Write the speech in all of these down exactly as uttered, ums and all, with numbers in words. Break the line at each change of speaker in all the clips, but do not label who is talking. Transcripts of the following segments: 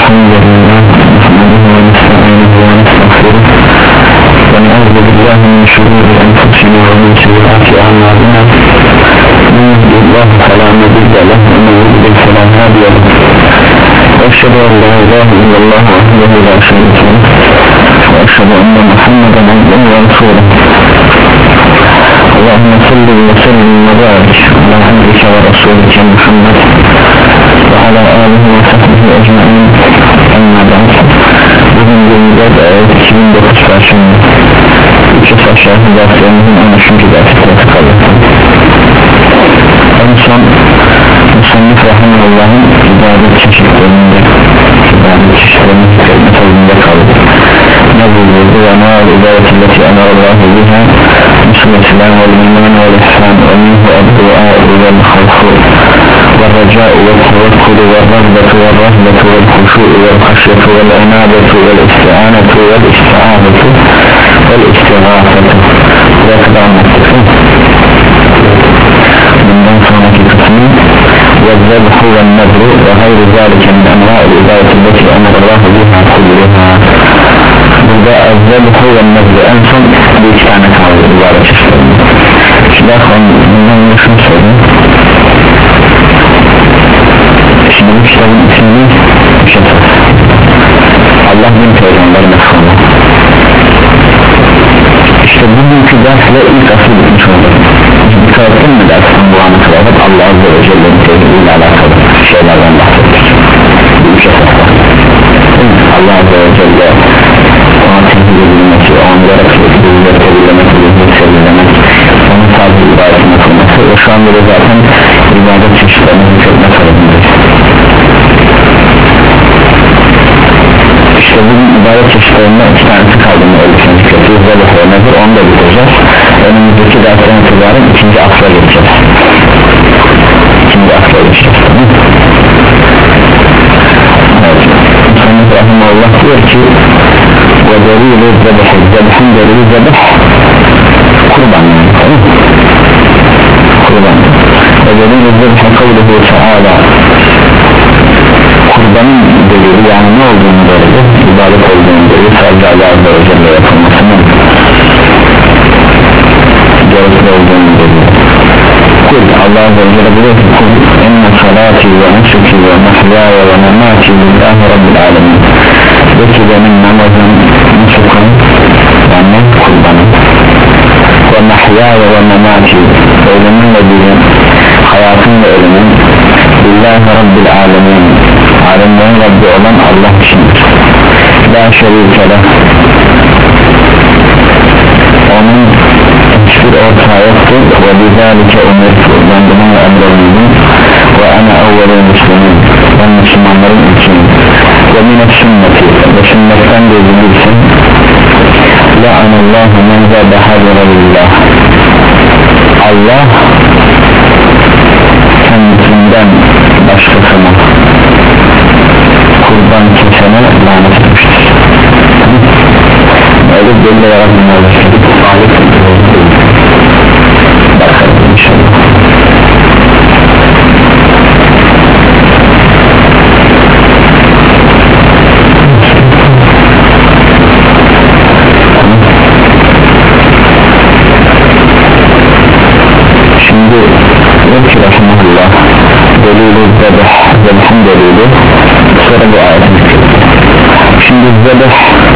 الحمد لله نحمده ونستعينه ونستغفره ونعوذ بالله من شرور أنفسنا ومن سيئات أعمالنا من يهده الله فلا مضل له ومن يضلل فلا هادي له وأشهد أن لا إله إلا الله وحده لا شريك له وأشهد أن محمدا عبده ورسوله اللهم صل وسلم وبارك على عبدك ورسولك محمد وعلى آله وصحبه أجمعين. أما بعد, bugün günümüzde iki bin dokuz Perşembe üç yüz aşağı derslerimizin on üçüncü dersine kaldık. En son Müsennif Rahimullah'ın ibadet çeşitlerinde ibadet çeşitlerinin metodunda kaldık. Ne buyurdu? Ve ma'al ibadetilleti emarallahu biha Müslüman vel iman vel ihsan ve minhu ad-du'a vel havfu ve raca'u ve tevekkülü ve rahbetu ve rahbetu ve huşu'u ve haşyetu ve enabetu ve isti'anetu ve isti'anetu ve istiğafetu. Buraya kadar anlattık. Bundan sonraki kısmı ve zebhu ve nebru ve hayru zâlike min envâ'il ibadetilleti emarallahu biha kulluha. Burada zebhu ve nebru en son bir iki tane kaldı ibadet çeşitlerinde. Şimdi bundan önce şunu söyleyeyim. Şimdi bu kitabın ismini Şefet Allah bin Peygamber mefhumu. İşte bugünkü dersle ilk asıl bitmiş oldu. Dikkat ettin mi dersten bu ana kadar hep Allah Azze ve Celle'nin tevhidiyle alakalı şeylerden bahsettik. Bu üç esas var. Allah Azze ve Celle ona tevhid edilmesi, onun yaratılışı bilgileri tebliğlemek, bilgileri sevilemek, onun tabi ibadetine kılması ve şu anda da zaten ibadet çeşitlerinin hükmetme tarafındayız. İşte bugün ibadet çeşitlerinden iki tanesi kaldığını ölçüne zikrediyoruz. Zebih ve nezir, onu da bitireceğiz. Önümüzdeki dersten itibaren ikinci asla geçeceğiz. İkinci asla geçeceğiz. Evet. Müslüman Rahimullah diyor ki ve delil-i zebih, zebih'in delili zebih kurban yani. Kurban. Ve delil-i zebih kavluhu teala, kurbanın delili yani ne olduğunu delili, ibadet olduğunu delili, sadece Allah Azze ve Celle yapılmasının gerekli olduğunu delili. Kul, Allah Azze ve Celle buyuruyor ki kul enne salati ve nusuki ve mahyaya ve memati lillahi rabbil alemin. De ki benim namazım, nusukum yani kurbanım ve mahyaya ve memati, ölümün ve dilim, hayatım ve ölümün lillahi rabbil alemin, alemlerin Rabbi olan Allah içindir. La şerikele, onun hiçbir ortağı yoktur. Ve bizalike umirtu, ben bununla emredildim. Ve ana evvelü müslümin, ben Müslümanların ilkiyim. Ve mine sünneti, ve sünnetten de bilirsin. La'anallahu men zebeha lillah, Allah kendisinden başkasına kurban kesene lanet etmiştir. Öyle belli olarak bunlardır. Bakalım inşallah. Şimdi diyor ki Rahimullah delil-i zebih, zebih'in delili, sonra bu ayetin zikri. Şimdi zebih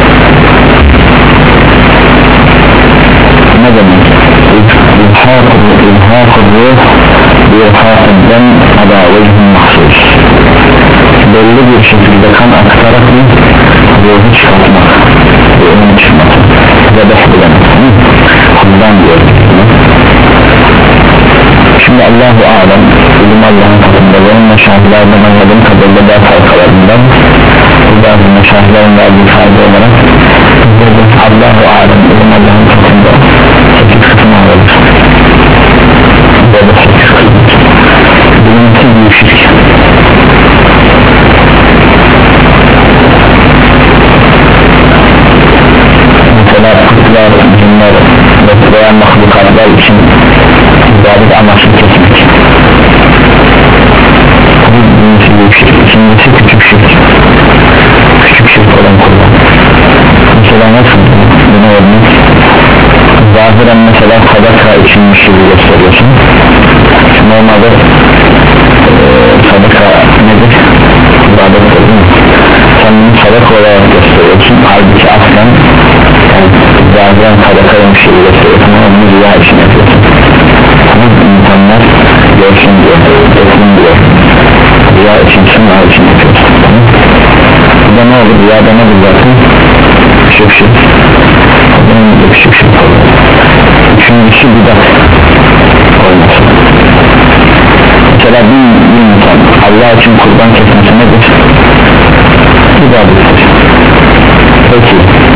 ne demek? İlhâk-ı ruh bir-hâkıdden ala vechin mahsus, belli bir şekilde kan aktarak mı ruhu çıkartmak, ruhunu çıkartmak, zebih bilemek, kuldan diyor. Şimdi Allahu alem, ilim Allah'ın katında, benim meşahitlerden anladığım kadarıyla daha farkalarından bazı meşahitlerin verdiği fayda olarak Allahu alem, ilim Allah'ın katında sekiz kısmı alır. Böyle sekiz kısmı bilimsiz bir şirk. Mesela kutlar, cinler veya mahlukatlar için ibadet amaçlı kesmek. Bu birincisi büyük şirk, ikincisi küçük şirk. nasıl bunu örnek zahiren mesela sadaka içinmiş gibi gösteriyorsun. Normalde e, sadaka nedir? İbadettir değil mi? Sen bunu sadaka olarak gösteriyorsun, halbuki aslen yani zahiren sadakaymış gibi gösteriyorsun ama bunu rüya için yapıyorsun. Ama insanlar görsün diye, görsün diye rüya için, sınava için yapıyorsun. Bu da ne olur? Rüyada ne bulacaksın? Şık şık bunun gibi şık şık olur. Üçüncüsü bidat olması. Mesela bir, bir insan Allah için kurban kesmesi nedir? İbadettir. Peki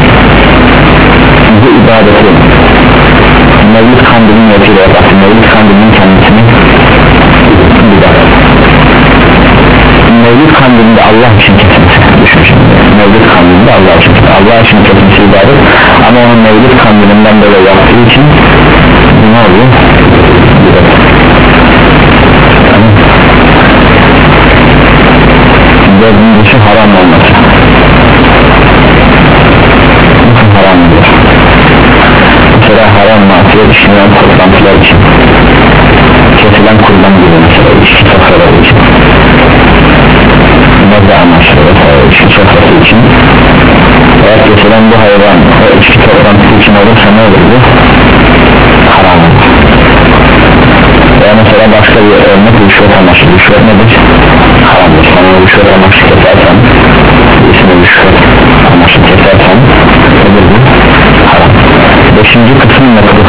bu ibadeti Mevlid Kandil'in yolculuğu yaparsın. Mevlid Kandil'in kendisini bidat. Mevlid Kandil'inde Allah için kesmesi düşün şimdi. Mevlid Kandil'inde Allah için Allah için kesmesi ibadet ama onun Mevlid Kandil'inden böyle yaptığı için ne oluyor? Bidat. Dördüncüsü haram olması. Nasıl haram olur? Mesela haram masiyet işlenen toplantılar için kesilen kurban gibi mesela içki sofraları için bazı amaçlı mesela içki sofrası için eğer kesilen bu hayvan o içki toplantısı için olursa ne olur bu? Haram olur. Veya mesela başka bir örnek rüşvet amaçlı. Rüşvet nedir? Haramdır. Sana rüşvet amaçlı kesersen birisine rüşvet amaçlı kesersen nedir bu? Haram. Beşinci kısım mekruh.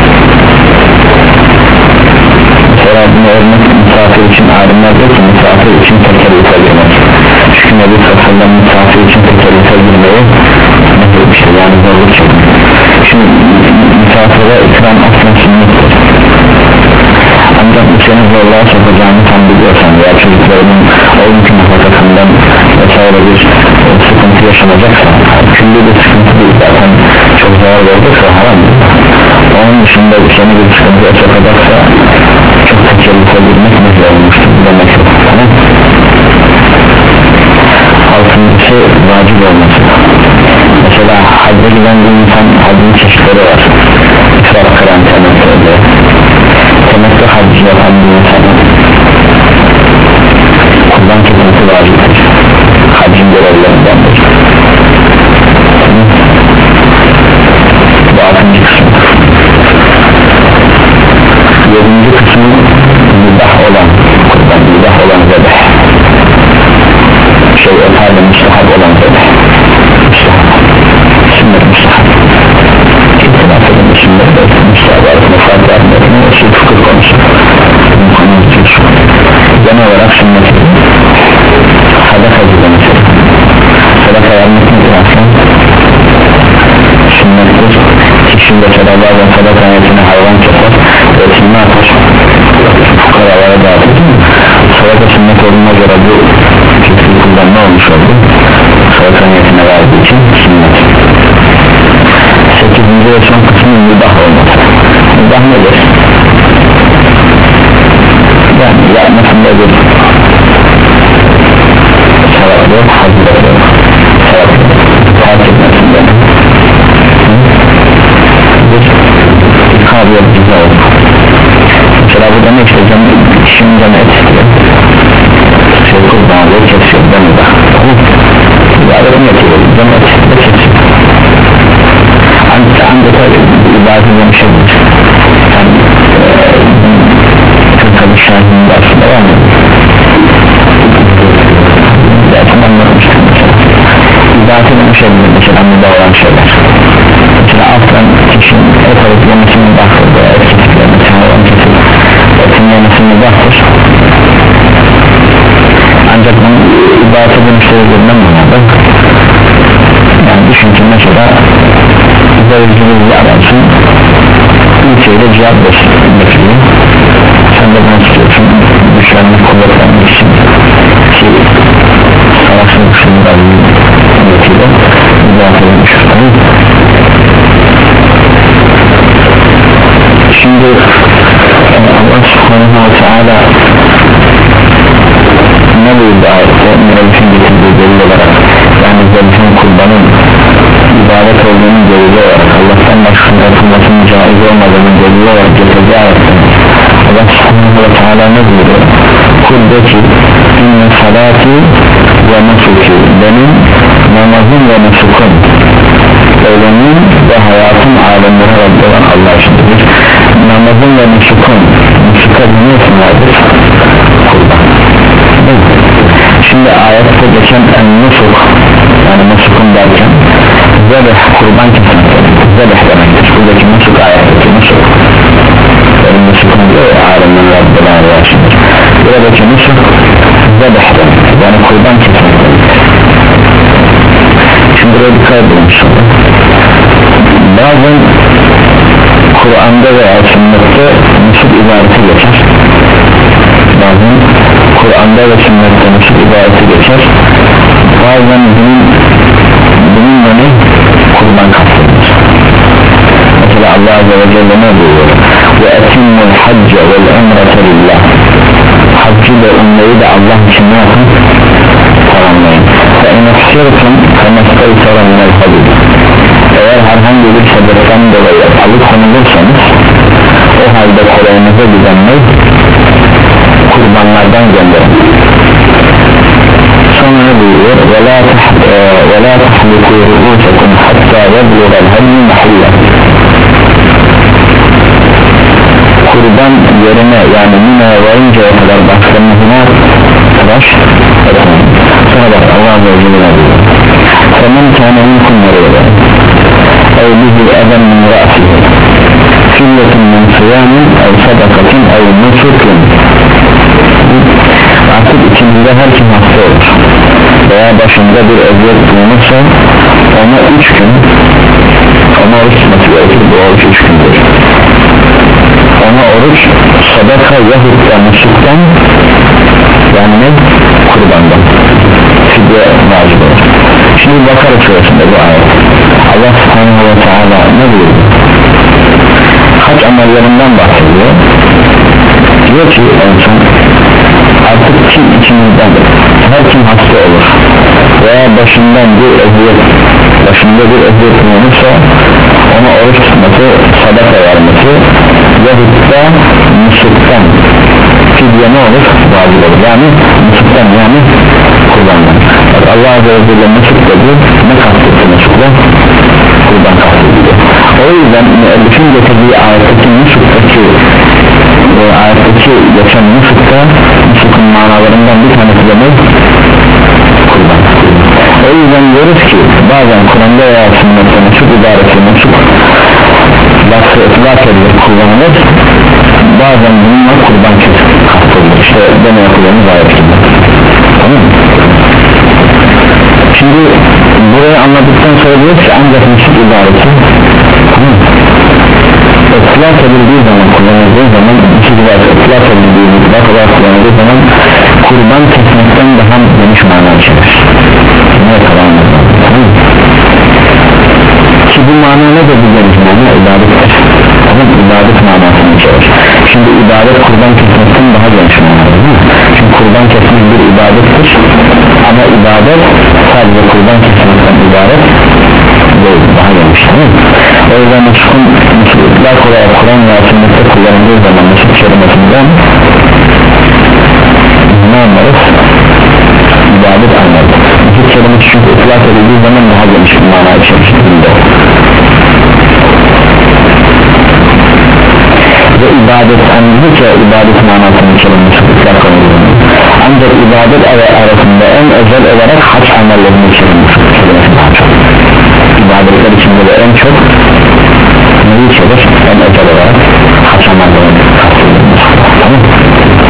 Mesela bunu örnek misafir için alimler diyor ki misafir için tekerrüfe girmek. Çünkü Nebi Sallallahu misafir için tekerrüfe girmeyi nedir yani zorluk çekmek. Şimdi misafire ikram aslen sünnettir. Ancak bu seni zorluğa sokacağını tam biliyorsan veya çocuklarının o mümkün nafakasından vesaire bir e, sıkıntı yaşanacaksa külli bir sıkıntı değil zaten çok zarar verecekse haram değil. Onun dışında seni bir sıkıntıya sokacaksa çok tekerrüfe girmek nezle olmuştur demek yok. Tamam. Altıncısı vacip olması. Mesela hacca giden bir insan hacın çeşitleri var. İsraf kıran temettüde temettü hacı yapan bir insanın kurban kesmesi vaciptir. Hacın görevlerindendir. Bu altıncı kısım. Yedinci kısmı mübah olan kurban, mübah olan zebeh. Şey pardon müstahap olan zebeh. Müstahap. Sünnet müstahap. İhtilaf edin sünnet ve müstahap arasında fark vermediğini usul fıkıh konusu. Genel olarak sünnet sadaka gibi mesela. Sadaka vermek nedir aslında? Sünnettir. Kişinin de bazen sadaka niyetine hayvan keser ve etini ne yapar? Fukaralara dağıtır. Sadaka sünnet olduğuna göre bu kesin kullan ne olmuş oldu? Sadaka niyetine verdiği için sünnet. Sekizinci ve son kısmı mübah olması. Mübah nedir? Yani yapmasında bir sevap yok, hazırlık yok. Sevap yok, fark etmesinde bir kaviyet bize olur. Mesela burada ne işte canı, kişinin canı et istiyor. Şey kurban alıyor, kesiyor, canı da. İbadet mi yapıyor? Canı et istiyor, kesiyor. Ancak ancak ibadet bir şey değil. Yani tabi şahinin dersinde var mı? Zaten anlatmıştım mesela. İbadet eden şeyler mesela mübah olan şeyler. Mesela alttan kişinin et alıp yemesini mübahtır veya et kesikler mesela olan kesik etin yemesini mübahtır. Ancak bunun ibadet eden şeylerden manada yani düşün ki mesela zevciliği ararsın bir şeyle cevap bekliyor. Sen de bunu tutuyorsun güçlenmek, kuvvetlenmek için ki savaşın kuşunda niyetiyle müdafaa edilmiştir. Şimdi Allah subhanahu wa ta'ala ne buyurdu ayette? Mevlüt'ün getirdiği delil olarak yani zevcinin kurbanın ibadet olduğunun delili olarak, Allah'tan başkasının yapılmasının caiz olmadığının delili olarak getirdiği ayette Allah subhanahu ve teala ne buyuruyor? Kul de ki inne salati ve nusuki, benim namazım ve nusukum, ölümüm ve hayatım alemleri Rabbi olan Allah içindir. Namazım ve nusukum, nusuka ne isimlerdir? Kurban. Şimdi ayette geçen en nusuk, yani nusukun derken zebeh, kurban kesinlikle zebeh demektir. Buradaki nusuk ayetteki nusuk, benim nusukum diyor ya, alemleri Rabbi olan Allah içindir. Buradaki nusuk zebeh demektir, yani kurban kesinlikle. Şimdi buraya dikkat edin. Bazen Kur'an'da veya sünnette nusuk ibareti geçer, bazen Kur'an'da ve sünnette nusuk ibareti geçer, bazen bunun bununla ne? Kurban kastedilir. Mesela Allah Azze ve Celle ne diyor? Ve etimmul hacce vel emrete lillah, haccı ve umreyi de Allah için ne yapın? Tamamlayın. Ve inafsirtum kemesteytara minel hadid, eğer herhangi bir sebepten dolayı alıkonulursanız o halde kolayınıza düzenleyin, kurbanlardan gönderin. Sonra ne buyuruyor? ve la tahliku ru'usakum hatta yebluğal hadyi mahillah, kurban yerine yani Mina'ya varıncaya kadar başlarınızına tıraş etmeyin. Sonra bak Allah Azze ve Celle diyor, فَمَنْ كَانَ مِنْكُمْ مَرِيضًا اَوْ بِهِ اَذًى مِنْ رَأْسِهِ فِيَّةٌ مِنْ صِيَامٍ اَوْ صَدَقَةٍ اَوْ نُسُكٍ, artık içimizde her kim hasta olur veya başında bir eziyet bulunursa ona üç gün ona oruç tutması gerekir. Bu oruç üç gündür. Ona oruç, sadaka yahut da nusuktan, yani ne? Kurbandan fidye vacip olur. Şimdi Bakara suresinde bu ayet Allah subhanahu ve teala ne diyor? Hac amellerinden bahsediyor. Diyor ki insan artık kim içimizden her kim hasta olur veya başından bir eziyet başında bir eziyet bulunursa ona oruç tutması, sadaka vermesi yahut da nusuktan fidye ne olur? Vacip olur. Yani nusuktan, yani kurbandan. Bak Allah Azze ve Celle nusuk dedi, ne kastetti nusukla? Kurban kastettiği. O yüzden müellifin getirdiği ayetteki nusuktaki e, ayetteki geçen nusukta nusukun manalarından bir tanesi de ne? Kurban. O yüzden diyoruz ki bazen Kur'an'da veya sünnette nusuk ibaresi nusuk lafı etlak edilir, kullanılır, bazen bununla kurban kastedilir. İşte deme yapılarımız ayetinde. Tamam mı? Şimdi burayı anladıktan sonra diyoruz ki ancak nusuk ibaresi, tamam mı? Etlak edildiği zaman, kullanıldığı zaman, nusuk ibaresi etlak edildiği mutlak olarak kullanıldığı zaman kurban kesmekten daha geniş mana içerir. Ne kalan mı? Tamam mı? Ki bu mana ne de bu geniş mana? İbadettir. Tamam, ibadet manasını içerir. Şimdi ibadet kurban kesmekten daha geniş mana, değil mi? Çünkü kurban kesmek bir ibadettir ama ibadet sadece kurban kesmekten ibaret değil, daha geniş, değil mi? O yüzden nusukun nusuklar olarak Kur'an ve sünnette kullanıldığı zaman nusuk kelimesinden ne anlarız? İbadet anlarız. Nusuk kelimesi çünkü itlak edildiği zaman daha geniş bir mana içerisinde. Ve ibadet anlayınca ibadet manasının kelimesi itlak edildiği. Ancak ibadet arasında en özel olarak hac amellerinin kelimesi daha çok. İbadetler içinde de en çok neyi içerir? En özel olarak hac amellerinin kastedilmesi. Tamam mı?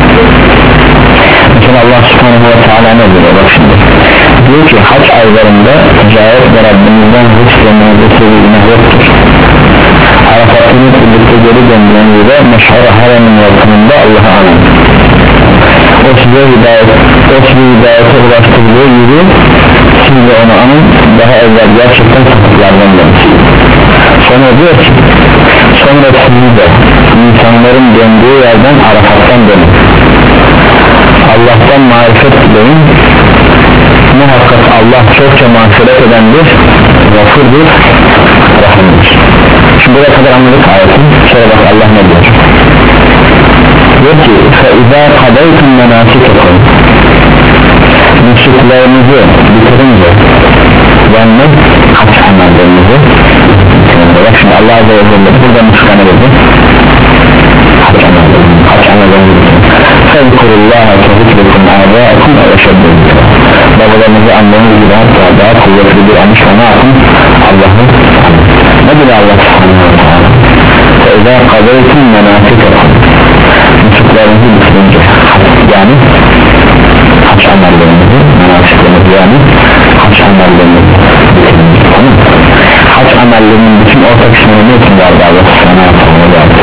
Mesela Allah subhanahu ve teala ne diyor? Bak şimdi diyor ki hac aylarında ticaret ve Rabbimizden rızk ve mevzusu ve günah yoktur. Arafat'ın birlikte geri döndüğün gibi meşhur haremin yakınında Allah'a anın. O size hidayet, o size hidayete ulaştırdığı gibi siz de onu anın, daha evvel gerçekten sapıklardan demiş. Sonra diyor ki sonra sizi de insanların döndüğü yerden Arafat'tan dönün, Allah'tan marifet dileyin, muhakkak Allah çokça mağfiret edendir, gafurdur, rahimdir. Şimdi buraya kadar anladık ayetin. Sonra bak Allah ne diyor? Diyor ki فَاِذَا قَدَيْتُمْ مَنَاسِكَكُمْ nusuklarınızı bitirince yani haç amellerinizi bitirince bak şimdi Allah Azze ve Celle burada nusuka ne dedi? Haç amellerinizi haç amellerinizi bitirince فَذْكُرُllâهَ كَذِكْرِكُمْ آبَاءَكُمْ اَوَشَدُّ babalarınızı anneniz gibi hatta daha kuvvetli bir anış ona akın Allah'ı ne dedi Allah subhanahu wa ta'ala فَاِذَا قَدَيْتُمْ مَنَاسِكَكُمْ nusuklarınızı bitirince yani haç amellerinizi menasiklerinizi yani haç amellerinizi bitirince tamam. Haç amellerinin bütün orta kısmını ne için vardı Allah subhanahu wa ta'ala yaptı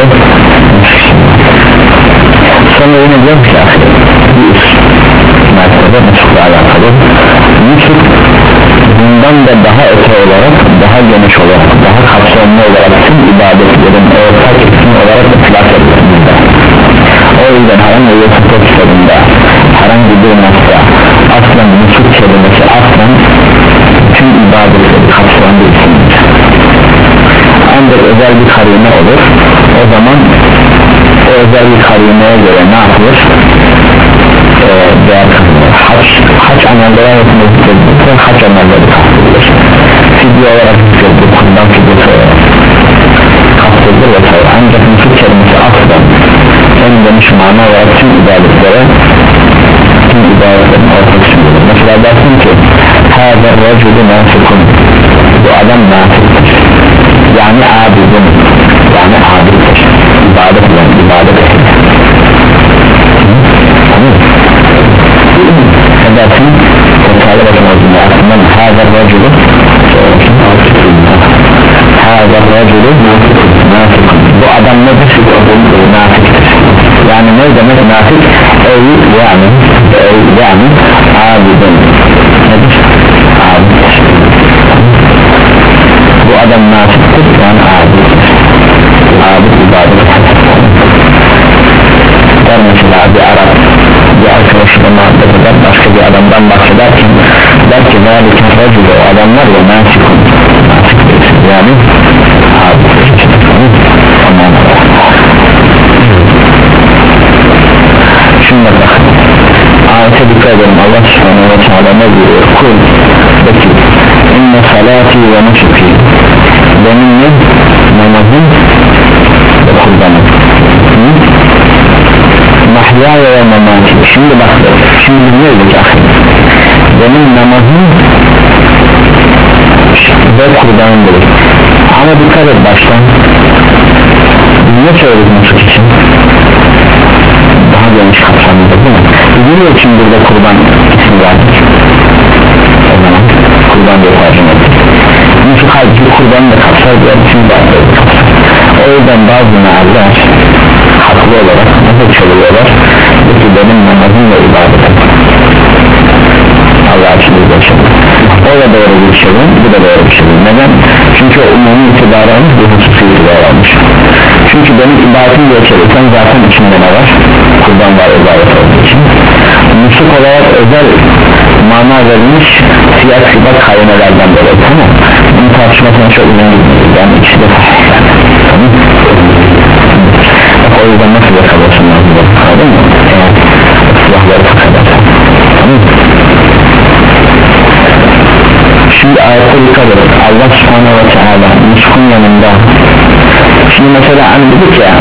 sonra yine diyor ki bir üst mertebe nusukla alakalı nusuk bundan da daha öte olarak daha geniş olarak daha kapsamlı olarak tüm ibadetlerin orta kısmı olarak ıtlak edilir. O yüzden herhangi bir fıkıh kitabında herhangi bir nokta aslen nusuk kelimesi aslen tüm ibadetleri kapsayan isimdir. Ancak özel bir karine olur o zaman o özel bir karineye göre ne yapılır? Ee, değer kazanır. Haç, haç amelleri arasında zikredilirse haç amelleri kastedilir. Fidye olarak zikredilir, kurban fidyesi olarak kastedilir vesaire. Ancak nusuk kelimesi aslen en geniş mana olarak tüm ibadetlere tüm ibadetlerin ortak içindedir. Mesela dersin ki hâzâ racülü nâfikun bu adam nâfiktir yani abidin yani abiddir ibadet yani ibadet ehli ne dersin tekrar bakın aslında hâzâ racülü hâzâ racülü nâfikun bu adam nedir? Nâfiktir yani ne demek nafik? Ey yani ey yani abidin nedir? Abiddir bu adam nafiktir yani abiddir abid ibadet der mesela bir Arap bir arkadaşıyla muhabbet eder başka bir adamdan bahsederken der ki zâliken racülü o adamlar ya nafikun nafiktir yani abiddir tamam. Şimdi bak ayete dikkat edelim Allah subhanahu wa ta'ala ne diyor kul peki inne salati ve nusuki benim ne namazım ve kurbanım mahyaya ve mamati şimdi bak şimdi ne olacak benim namazım ve kurbanım dedik ama dikkat et baştan ne söyledik nusuk için daha geniş kapsamlıdır değil mi? Biliyor için burada kurban ismi vardır o zaman kurban diye tercih edilir nusuk halbuki kurbanı da kapsar diye bütün ibadetleri kapsar o yüzden bazı mealler haklı olarak nasıl çalıyorlar ki benim namazım ve ibadetim Allah için ulaşalım o da doğru bir şey bu da doğru bir şey neden? Çünkü o umumi itibarı almış bu hususi itibarı almış çünkü benim ibadetim diye çevirsen zaten içinde ne var? Kurban var ibadet olduğu için nusuk olarak özel mana verilmiş siyah sıfat kaynelerden dolayı tamam bunun tartışmasına çok uzun gitmeliyiz yani ikisi de tamam o yüzden nasıl yakalasın anladın mı? Evet silahları takadarsın tamam şimdi ayette dikkat edin Allah subhanahu wa ta'ala nusukun yanında şimdi mesela hani dedik ya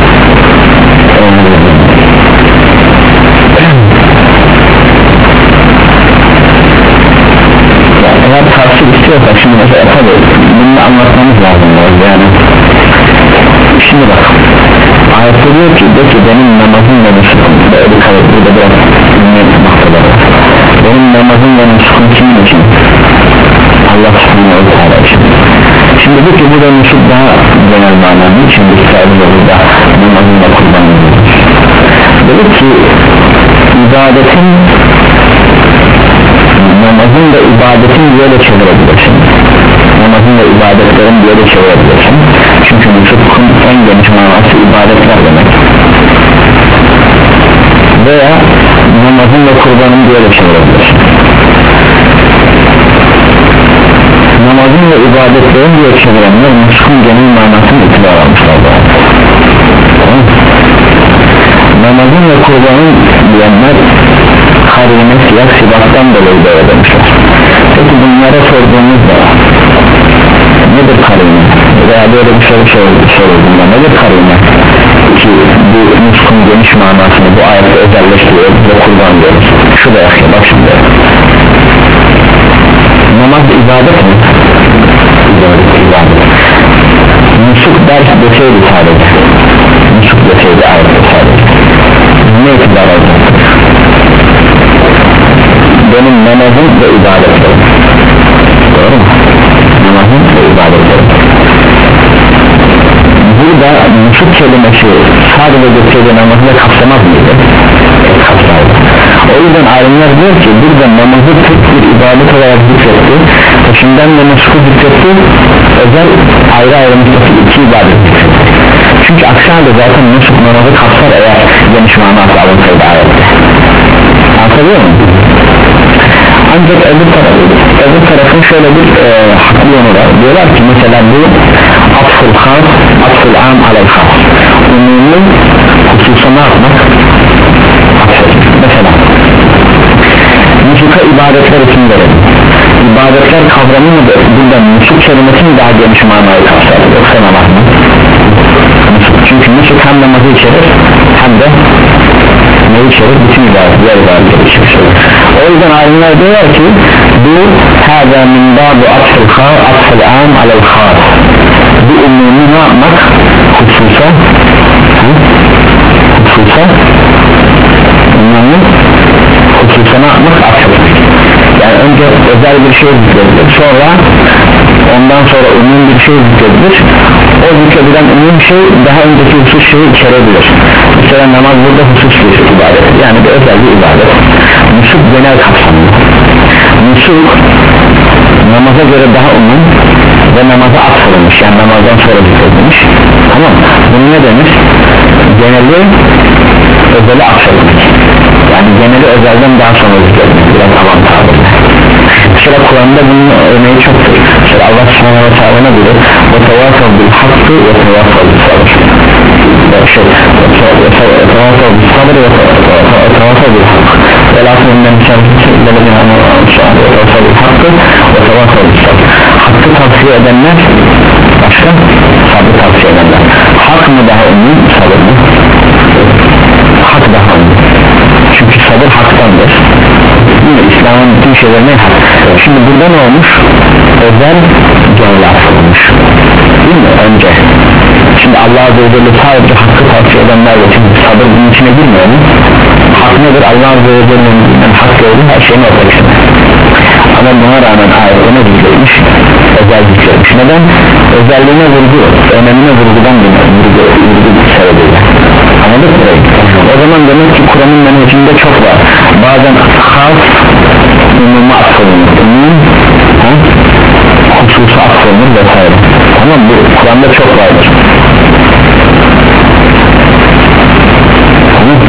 eğer tavsiye istiyorsak şimdi mesela tabi bunu anlatmamız lazım yani şimdi bak ayette diyor ki de ki benim namazım ve nusukum böyle kalır burada biraz ümmet noktaları benim namazım ve nusukum kimin için Allah subhanahu wa ta'ala için şimdi bu ki bu da nusuk daha genel mananın için bir sahibi burada namazın ve kurbanın dedik ki ibadetin namazın ve ibadetin böyle çevirebilirsin namazın ve ibadetlerin böyle çevirebilirsin çünkü nusukun en geniş manası ibadetler demek veya namazın ve kurbanın böyle çevirebilirsin namazın namazın ve ibadetlerin diye çevirenler nuskun genel manasını itibar almışlar. Namazın ve kurbanın diyenler karine siyah sibattan dolayı böyle demişler. Peki bunlara sorduğumuzda nedir karine veya böyle bir soru sorulduğunda nedir karine ki bu nuskun geniş manasını bu ayette özelleştiriyor ve kurban diyoruz. Şu da yakıyor bak şimdi. Namaz ibadet mi? İbadet, ibadet. Nusuk ders deseydi sadece. Nusuk deseydi ayette sadece. Ne itibar alacaktır? Benim namazım ve ibadetlerim. Doğru mu? Namazım ve ibadetlerim. Burada nusuk kelimesi sadece deseydi namazı kapsamaz mıydı? Kapsamaz. O yüzden alimler diyor ki burada namazı tek bir ibadet olarak zikretti, peşinden de nusuku zikretti, özel ayrı ayrı mutlaka iki ibadet zikretti. Çünkü aksi halde zaten nusuk namazı kapsar eğer geniş manası alınsaydı ayette. Anlatabiliyor muyum? Ancak öbür tarafı, öbür tarafın şöyle bir e, haklı yönü var. Diyorlar ki mesela bu atful khas, atful am alel khas. Umumun hususa ne yapmak? Mesela nusuka ibadetler için verelim. İbadetler kavramı mı burada nusuk kelimesini daha geniş manayı kapsar yoksa namaz mı? Çünkü nusuk hem namazı içerir hem de ne içerir? Bütün ibadet, diğer ibadetler içerir. O yüzden alimler diyorlar ki bu hâzâ min bâbu atfıl khâ atfıl âm alel khâs. Bu umumi ne yapmak? Hususa hususa umumi hususa ne yapmak? Atfıl. Yani önce özel bir şey zikredilir, sonra ondan sonra umum bir şey zikredilir. O zikredilen umum şey daha önceki husus şeyi içerebilir. Mesela namaz burada husus bir ibadet, yani bir özel bir ibadet. Nusuk genel kapsamlı. Nusuk namaza göre daha umum ve namaza atfırılmış, yani namazdan sonra zikredilmiş. Tamam, bunu ne denir? Geneli özeli atfırılmış. Yani geneli özelden daha sonra zikredilmiş. Biraz avam tabirle. Mesela Kur'an'da bunun örneği çoktur. Mesela Allah subhanahu wa ta'ala ne diyor? Ve tevasav bil hakkı ve tevasav bil sabır. Şey, tevasav bil sabır ve tevasav bil hakkı. Ve lafı önden içerisinde ilerlerin anlamı ve tevasav bil hakkı ve tevasav bil sabır. Hakkı tavsiye edenler başka, sabrı tavsiye edenler. Hak mı daha umum, sabır mı? Hak daha umum. Çünkü sabır haktandır. İslam'ın bütün şeylerine hak. Şimdi burada ne olmuş? Özel genel olmuş. Değil mi? Önce. Şimdi Allah Azze ve Celle sadece hakkı tavsiye edenler ve çünkü sabır bunun içine girmiyor mu? Hak nedir? Allah Azze ve Celle'nin hak gördüğü her şeyin ortasında. Ama buna rağmen ayette ne zikretmiş? Özel zikretmiş. Neden? Özelliğine vurgu, önemine vurgudan vurgu, vurgu sebebiyle. Anladık mı? O zaman demek ki Kur'an'ın menhecinde çok var. Bazen has umuma atfırılır, umum hususa atfırılır vesaire. Tamam, bu Kur'an'da çok vardır. Tamam.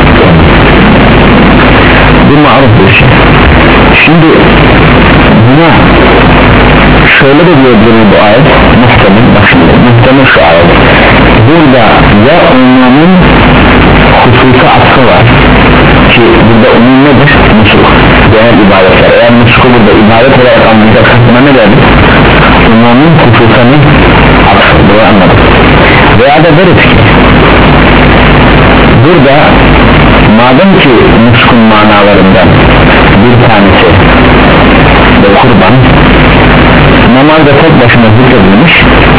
Bu maruf bir şey. Şimdi buna şöyle de diyebiliriz bu ayet muhtemel, bak şimdi muhtemel şu ayet. Burada ya umumun hususa atfı var ki burada umum nedir? Nusuk, genel ibadetler. Eğer nusuku burada ibadet olarak anlayacak hakkında ne derdik? Umumun hususa ne? Atfı, bunu anladık. Veya da deriz ki burada madem ki nusukun manalarından bir tanesi ve kurban namazda tek başına zikredilmiş,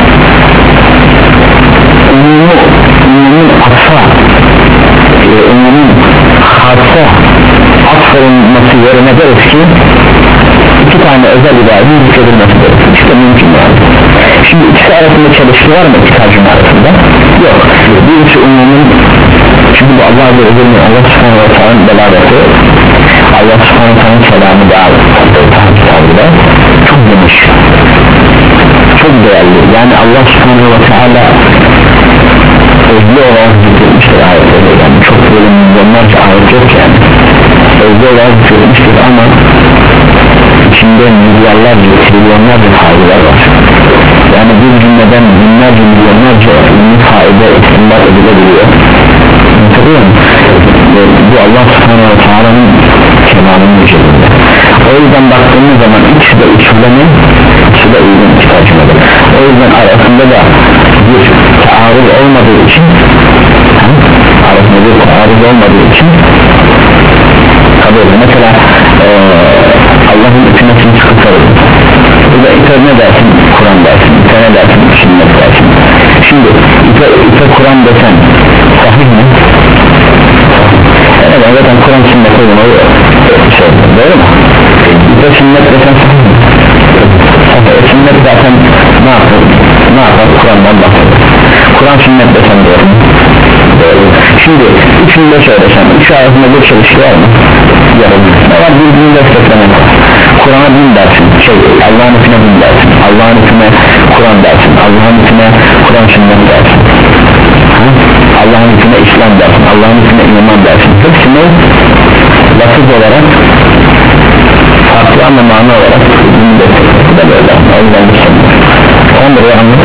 umumu, umumun atfa e, umumun harsa atfırılması yerine deriz ki iki tane özel ibadetin zikredilmesi deriz. İşte mümkün yani. Şimdi ikisi arasında çelişki var mı iki tercüme arasında? Yok. Birisi umumun, çünkü bu Allah Azze ve Celle Allah subhanahu wa ta'ala belaleti, Allah subhanahu wa ta'ala selamı da çok geniş, çok değerli. Yani Allah subhanahu wa ta'ala özlü olarak zikretmiştir ayetleri. Yani çok böyle milyonlarca ayet yok yani. Özlü olarak zikretmiştir ama içinde milyarlarca, trilyonlarca faydalar var. yani bir cümleden binlerce milyonlarca ilmi faide istinbat edilebiliyor. Anlatabiliyor muyum? Bu Allah subhanahu ve teala'nın kemalının üzerinde. O yüzden baktığımız zaman ikisi de usulene, ikisi de uygun tercümedir. O yüzden arasında da bir taarruz olmadığı için arasında bir taarruz olmadığı için tabi mesela ee, Allah'ın hükümetini çıkarır. Burada ite ne dersin? Kur'an dersin. İte ne dersin? Sünnet dersin. Şimdi ite, ite Kur'an desen sahih mi? Evet, zaten Kur'an sünnete uyumayı şey, doğru mu? İte sünnet desen sahih mi? Sahih. Sünnet zaten ne yapar? Ne yapar? Kur'an'dan bahseder. Kur'an sünnet desen doğru mu? Doğru. Şimdi üçünü de söylesem, üç arasında bir çelişki var mı? Yarım. Ne var? Birbirini desteklemek var. Kur'an'a din dersin, şey Allah'ın hükmüne din dersin, Allah'ın hükmüne Kur'an dersin, Allah'ın hükmüne Kur'an sünnet dersin, Allah'ın hükmüne İslam dersin, Allah'ın hükmüne iman dersin. Hepsini lafız olarak farklı ama mana olarak din desteklemek. Bu da böyle. O yüzden bir şey. Tamam buraya anlat.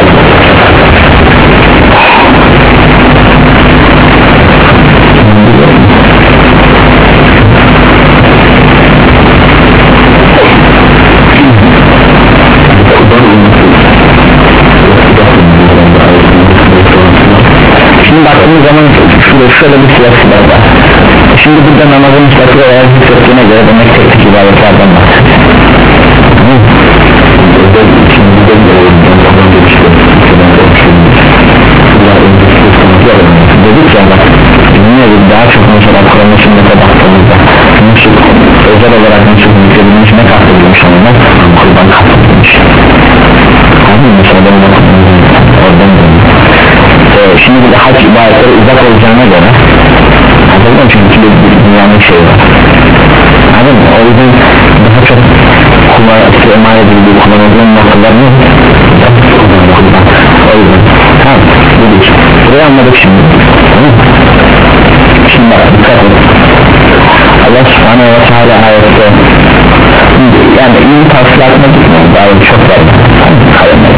Şimdi baktığımız zaman şurada şöyle bir siyasi var. Şimdi burada namazın müstakil olarak hissettiğine göre demek teknik ibadetlerden bahsediyor. Dedik ya bak niye daha çok mesela Kur'an'ın sünnete baktığımızda Nusuk özel olarak Nusuk yükledilmiş ne kastedilmiş onunla? Kurban kastedilmiş. Abi mesela benim oradan dönüyor. Ee, şimdi bir de hac ibadetleri uzak olacağına göre anladın mı? Çünkü bir dünyanın şeyi var. Anladın mı? O yüzden daha çok kullanıcı emanet edildiği kullanıcının noktalar ne? O yüzden tamam dedik. Burayı anladık şimdi. Tamam. Şimdi bak dikkat edin. Allah subhanahu ve teala ayette yani iyi tavsiyelatına gitmiyor. Daha çok var. Kalemler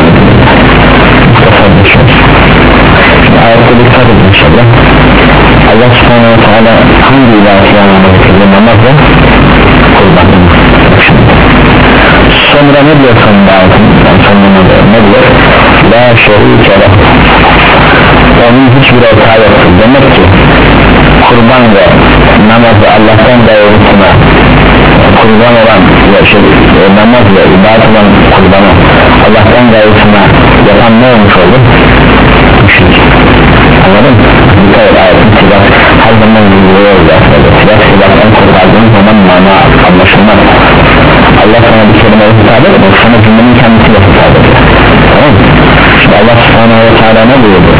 ayette dikkat edin inşallah. Allah subhanahu ve teala hangi ilahiyatı anlamaktadır? Namaz ve kurban. Sonra ne diyor sonunda ayetinde? Ne diyor? La şerike leh. Onun hiçbir ortağı yoktur. Demek ki kurban ve namazı Allah'tan gayrısına kurban olan şey, namaz ve ibadet olan kurbanı Allah'tan gayrısına yapan ne olmuş olur? Müşrik. Anladın mı? Dikkat et ayetin silah her zaman vurguluyoruz aslında. Silah silahtan kurtardığın zaman mana anlaşılmaz. Allah sana bir kelimeyi hitap etmiyor, sana cümlenin kendisiyle hitap ediyor. Tamam mı? Şimdi Allah subhanahu ve teala ne buyurdu?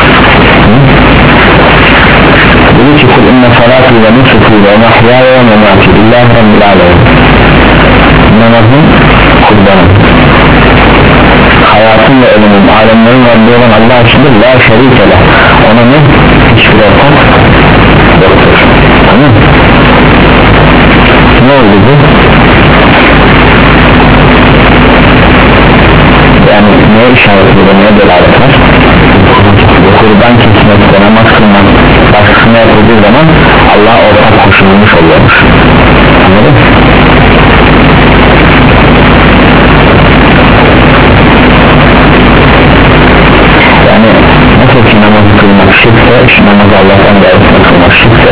Dedi ki kul inne salati ve nusuki ve mahyaya ve memati lillahi rabbil alemin. Namazın kurbanı, hayatın ve ölümün, alemlerin Rabbi olan Allah içindir. La şerike leh. Ona ne? Hiçbir ortak yoktur. Tamam mı? Ne oldu bu? Yani neye işaret ediyor, neye delalet var? Kurban kesmekte, namaz kılmak başkasına yapıldığı zaman Allah'a ortak koşulmuş oluyormuş. Anladın mı? Yani nasıl ki namazı kılmak şirkse, şu namazı Allah'tan gayrısına kılmak şirkse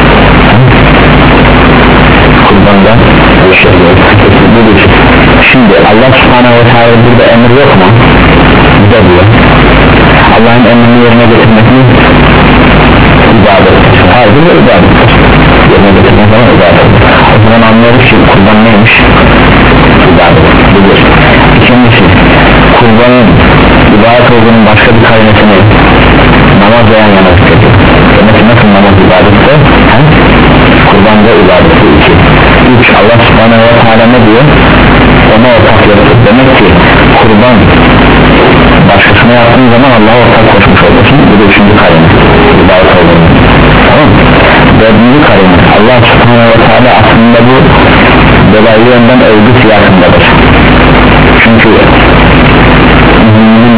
kurbandan budur. Şimdi Allah subhanahu ve teala burada emir yok mu? Bize diyor. Allah'ın emrini yerine getirmek mi? İbadettir. Hayır bu ibadettir. Yerine getirmek zaman ibadettir. O zaman anlıyoruz ki kurban neymiş? İbadettir. Budur. İkincisi kurbanın ibadet olduğunun başka bir kaynesi ne? Namaz veya yana zikrediyor. Demek ki nasıl namaz ibadetse hem kurbanda ibadeti iki. Üç Allah subhanahu ve teala ne diyor? Ona ortak yoktur. Demek ki kurban başkasına yaptığın zaman Allah'a ortak koşmuş olursun. Bu da üçüncü karine ibadet olduğunu. Tamam mı? Dördüncü karine Allah subhanahu ve teala aslında bu dolaylı yönden övgü siyasındadır. Çünkü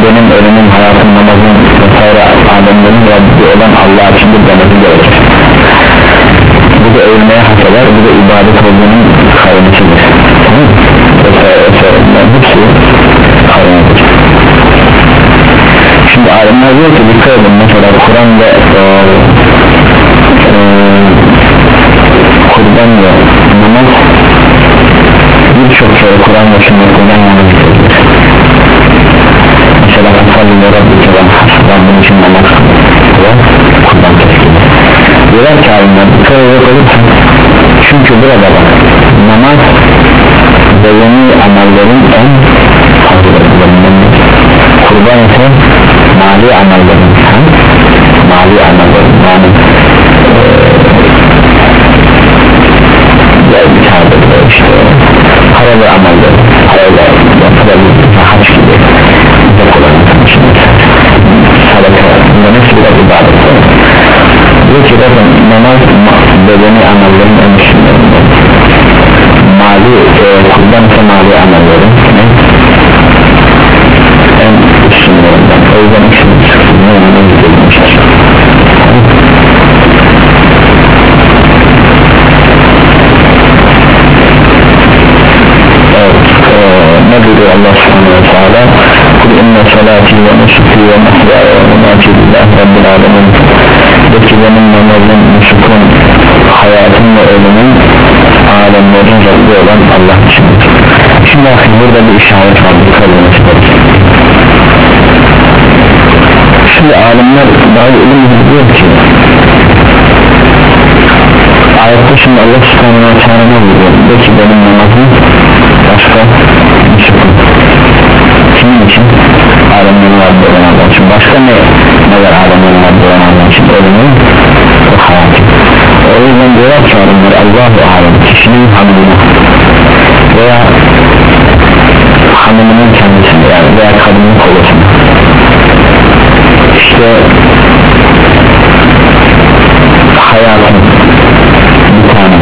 benim ölümüm, hayatım, namazım vesaire alemlerin Rabbi olan Allah içindir demesi gerekir. Bu da övülmeye hak eder, bu da ibadet olduğunun kaynağıdır. Hepsi kaynağıdır. Şimdi alimler diyor ki dikkat edin, mesela Kur'an ve e, e, kurban ve namaz birçok kere Kur'an ve sünnetten yana gidiyor. Mesela Kusalli ve Rabbi Kelam Rabbim için namaz ve kurban kesildi. Diyorlar ki alimler dikkat edin, çünkü burada bak, namaz ve yeni amellerin en fazlalarından, kurban ise mali amellerin en mali amellerin, yani eee bir tane de işte paralı ameller, paralı yapılabilir, haç gibi de kullanılır, sadaka, bunların hepsi biraz ibadet. Diyor ki zaten namaz bedeni amellerin en üstünlerinden, mali e, kurban ise mali amellerin en üstünlerinden. O yüzden üstünlerinden gidebilmiştir. Evet, e, ne diyor Allah subhanahu ve teala? Kul inne salati ve nusuki ve mahyaya ve mamati lillahi rabbil alemin. De ki benim namazım, nusukum, hayatım ve ölümüm alemlerin Rabbi olan Allah içindir. Şimdi bakın burada bir işaret var, bir kalınmış. Şimdi alimler bazı ilim diyor ki ayette şimdi Allah subhanahu ve teala ne diyor? De ki benim namazım başka nusukum. Kimin için? Alemlerin Rabbi olan Allah için. Başka ne? Ne var alemlerin Rabbi olan Allah için? Ölümün ve hayatı. O yüzden diyorlar ki alimler Allah-u alem kişinin hanımına veya hanımının kendisine yani veya kadının kolosuna işte hayatın bir tane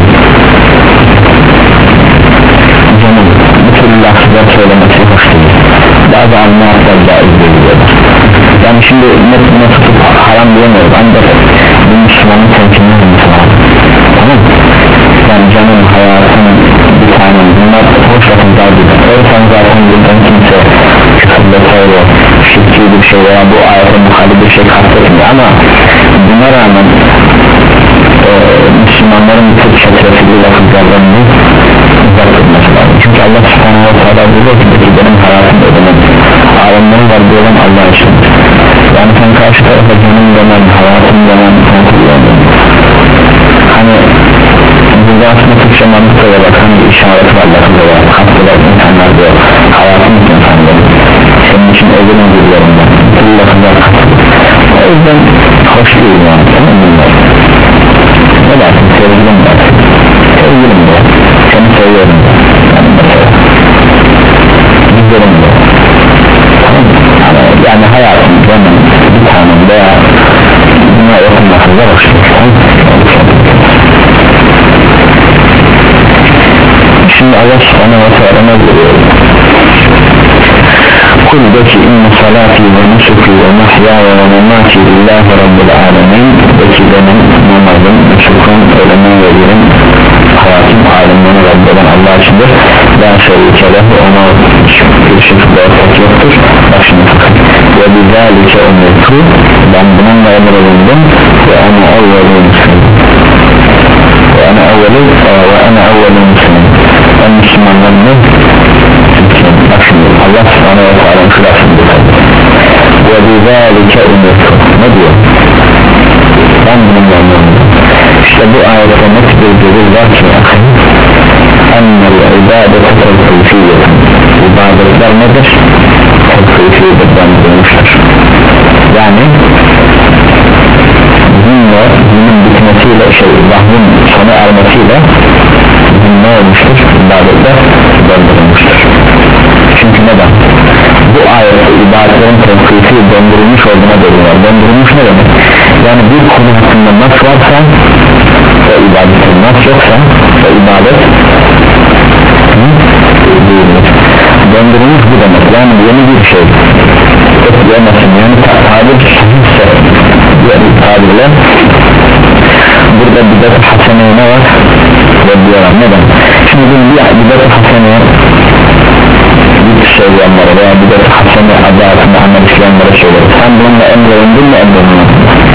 canım bu türlü lafızlar söylemesi hoş değil. Bazı anlayışlar da izlediyorlar. Yani şimdi net ne tutup haram diyemiyoruz ancak bir Müslümanın temkinli olması lazım. Tamam mı? Yani canım, hayatım, bir tanem bunlar hoş lafızlar değil. Oysan zaten buradan kimse küfürle söylüyor, şirkli bir şey veya bu ayete muhalif bir şey kastetmiyor ama buna rağmen e, Müslümanların bu tür çetrefilli lafızlarını uzak tutması lazım. Çünkü Allah subhanahu wa ta'ala diyor ki benim hayatım ödemem, alemlerin var diyorum Allah için. Yani sen karşı tarafa canım demem, hayatım demem, sen kullanmam. Hani burada aslında Türkçe mantıkla da bakan bir işaret var lafızda var. Hastalar insanlar diyor, hayatım için sanırım, senin için ölürüm diyorum ben. Bu lafızlar katılır. O yüzden hoş değil yani, tamam mı? Ne dersin, sevgilim dersin, sevgilim diyor, seni seviyorum diyor. Yani mesela, güzelim diyor. Yani, yani hayatım, canım, bir tanem veya buna yakın lafızlar hoş değil. Şimdi Allah subhanahu wa ta'ala ne diyor? Kul de ki inne salati ve nusuki ve mahyaya ve mamati lillahi rabbil alemin. De ki benim namazım, nusukum, ölümüm ve yerim, hayatım alemlerin Rabbi olan Allah içindir. La şerike lehu, ona bir şekilde ortak yoktur. Bak şimdi bakın. Ve bizalike umirtu, ben bununla emredildim ve ana evveli muslim. Ve ana evveli ve ana evveli muslim. En Müslümanların bak şimdi Allah subhanahu wa ta'ala şurasını ve bizalike umirtu, ne diyor? Ben bununla emredildim. İşte bu ayette net bir delil var ki ennel ibadete tevkifiyyetin, ibadetler nedir? Tevkifiyyetten dönmüştür. Yani dinle, dinin bitmesiyle şey, vahyin sona ermesiyle din ne olmuştur? İbadetler döndürülmüştür. Çünkü neden? Bu ayette ibadetlerin tevkifi döndürülmüş olduğuna deliller. Döndürülmüş ne demek? Yani bir konu hakkında nasıl varsa o ibadetin nasıl yoksa o ibadet değildir. Döndürülmüş bu demek, yani yeni bir şey, o yemesin yani tabir sahihse yani tabirle burada bidat-ı haseneye ne var ve diyorlar neden şimdi bir bidat-ı haseneye bir söyleyenlere veya bidat-ı haseneye adı altında amel işleyenlere söyler sen bununla emrolundun mu emrolundun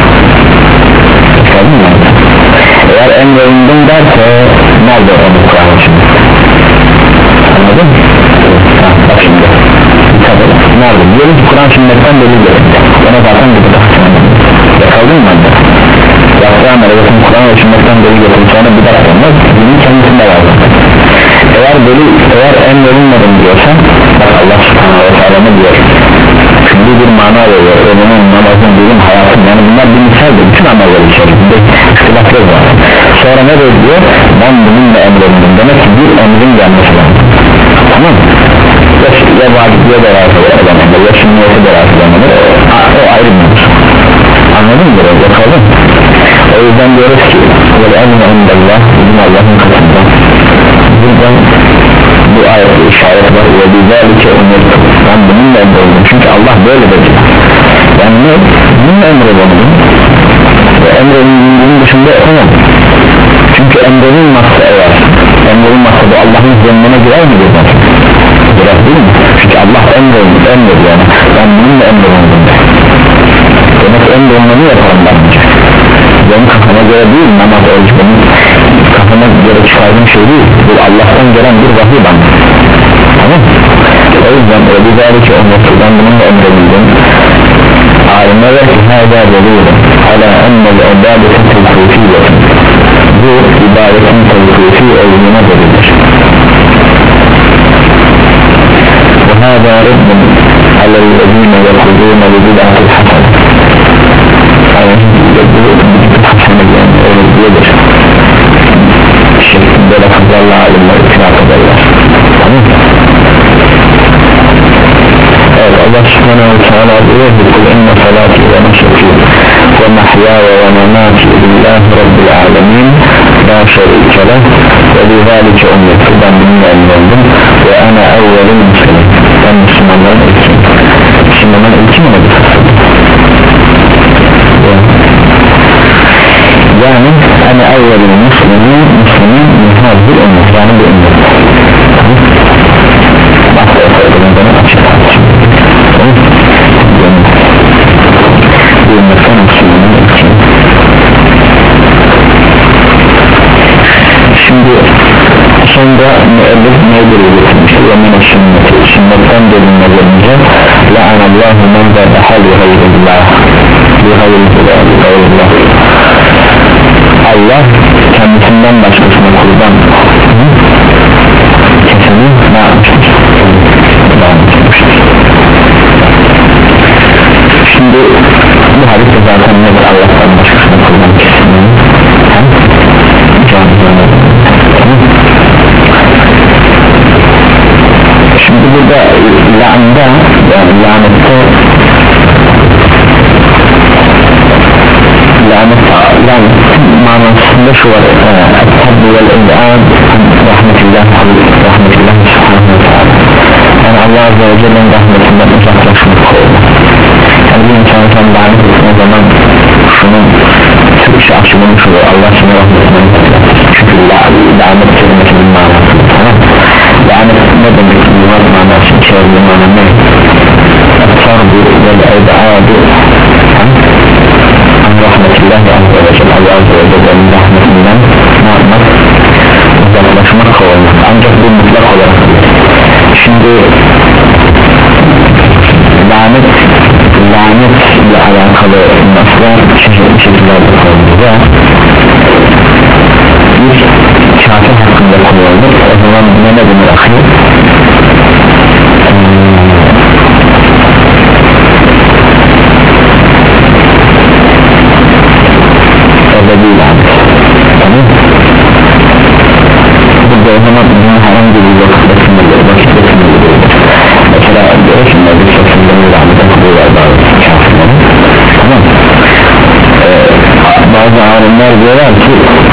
eğer emrolundun derse nerede onu Kur'an için anladın mı? Bak şimdi nerede? Diyelim ki Kur'an sünnetten delil verildi ona zaten bidat-ı haseneye yakaldın mı anne? yaptığı ameliyatın Kur'an ve sünnetten delil verildi sonra bidat olmaz dinin kendisinde var eğer delil eğer emrolunmadın diyorsan bak Allah subhanahu ve teala ne diyor şimdi bir mana veriyor ölümün namazın bilim hayatın yani bunlar bir misaldir bütün ameller içerisinde ihtilaflar var sonra ne diyor ben bununla emrolundum demek ki bir emrin gelmesi lazım tamam mı? ya, ya vacibiyye de razı edemedi ya sünniyete de razı edemedi o ayrı bir anladın mı biraz yakalım o yüzden diyoruz ki böyle emre indallah bizim Allah'ın katında buradan bu ayette işaret var ve bizalike umirtu ben bununla emrolundum çünkü Allah böyle dedi yani ne? bununla emrolundum ve emrolunduğunun dışında yapamam çünkü emrolunmazsa eğer emrolunmazsa bu Allah'ın zemmine girer mi girer? girer değil mi? çünkü Allah emrolundu emrolundu yani ben bununla emrolundum demek emrolunduğunu yaparım bence benim kafama göre değil namaz oruç benim kafama göre çıkardığım şey değil bu Allah'tan gelen bir vahiy bana tamam o yüzden özellikle olması ben bununla emredildim alime ve hâzâ delîlim alâ ennel ibâdetin tevkûfîyetin bu ibadetin tevkûfî olduğuna delildir ve hâzâ reddin alellezîne yekudûne ve bid'atil hasen yani bu hasenel yani öyle diyedir şeklinde lafızlarla alimler itirak ederler tamam mı? evet Allah subhanahu wa ta'ala diyor kul inne salati ve nusuki ve mahyaya ve memati lillahi rabbil alemin la şerike leh ve bizalike ummetu ben bununla emrolundum ve ana evvelin muslimin ben Müslümanların ilkiyim Müslümanların ilki mi nedir? yani ana evvelin muslimin muslimin muhazir ummet yani bu ummet başka efendim açık bu ümmetten muslimin ilki şimdi sonra müellif nedir üretilmiştir ve mene sünneti sünnetten dönülmelerinde la'anallahu men zâbeha li gayrillah li gayrillah Allah kendisinden başkasına kurban keseni ne yapmıştır? Şimdi bu hadiste zaten nedir Allah'tan başkasına kurban keseni? Şimdi burada la'anda yani lanette lanet lanet manasında şu var et-tabbi vel-il'an rahmetillah rahmetillah subhanahu wa ta'ala yani Allah azze ve celle'nin rahmetinden uzaklaşmak oldu yani bir insan sen lanet ettiğin zaman şunun Türkçe açılmış oluyor Allah sana rahmetinden çünkü lanet kelimesinin manası tamam lanet ne demek yuvarlak manası çevrili manası ne? et-tabbi vel-il'an rahmetillah azze ve celle Allah azze ve celle'nin rahmetinden ne yapmak? uzaklaşmak olmak ancak bu mutlak olarak şimdi lanet lanet ile alakalı naslar çeşitli şekillerde kullanılır bir kafir hakkında kullanılır o zaman ne ne denir akıl ebedi lanet tamam burada o zaman bunun herhangi bir vakitte sınırları vakitte sınırları mesela diyor ki Nebi Sassallam'ı rahmete kılıyorlar bazı kafirleri tamam ee, bazı alimler diyorlar ki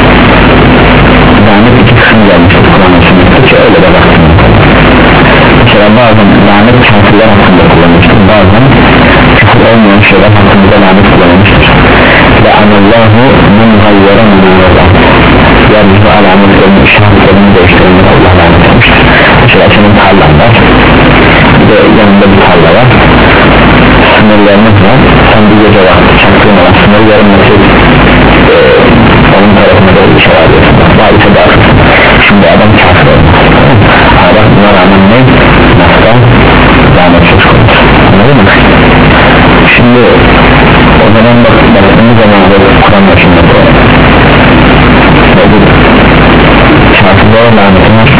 lanet iki kısım gelmiştir Kur'an-ı Sünnet'te ki öyle de baktım mesela bazen lanet kafirler hakkında kullanmıştır bazen olmayan şeyler hakkında lanet kullanmıştır ve anallahu men gayyara minallah yeryüzü alametlerini işaretlerini değiştirenler Allah lanet etmiştir. Mesela senin tarlan var, bir de yanında bir tarla var, sınırlarınız var, sen bir gece vakti çaktığın olan sınırı yarım metre e, onun tarafına doğru bir şey alıyorsun, daha ise daha kısın. Şimdi adam kafir olmaz ama buna rağmen ne? Nasıl? Lanet söz konusu, anladın mı? Şimdi o zaman bak, baktığımız zaman Kur'an başında bu kafirlere lanetin var,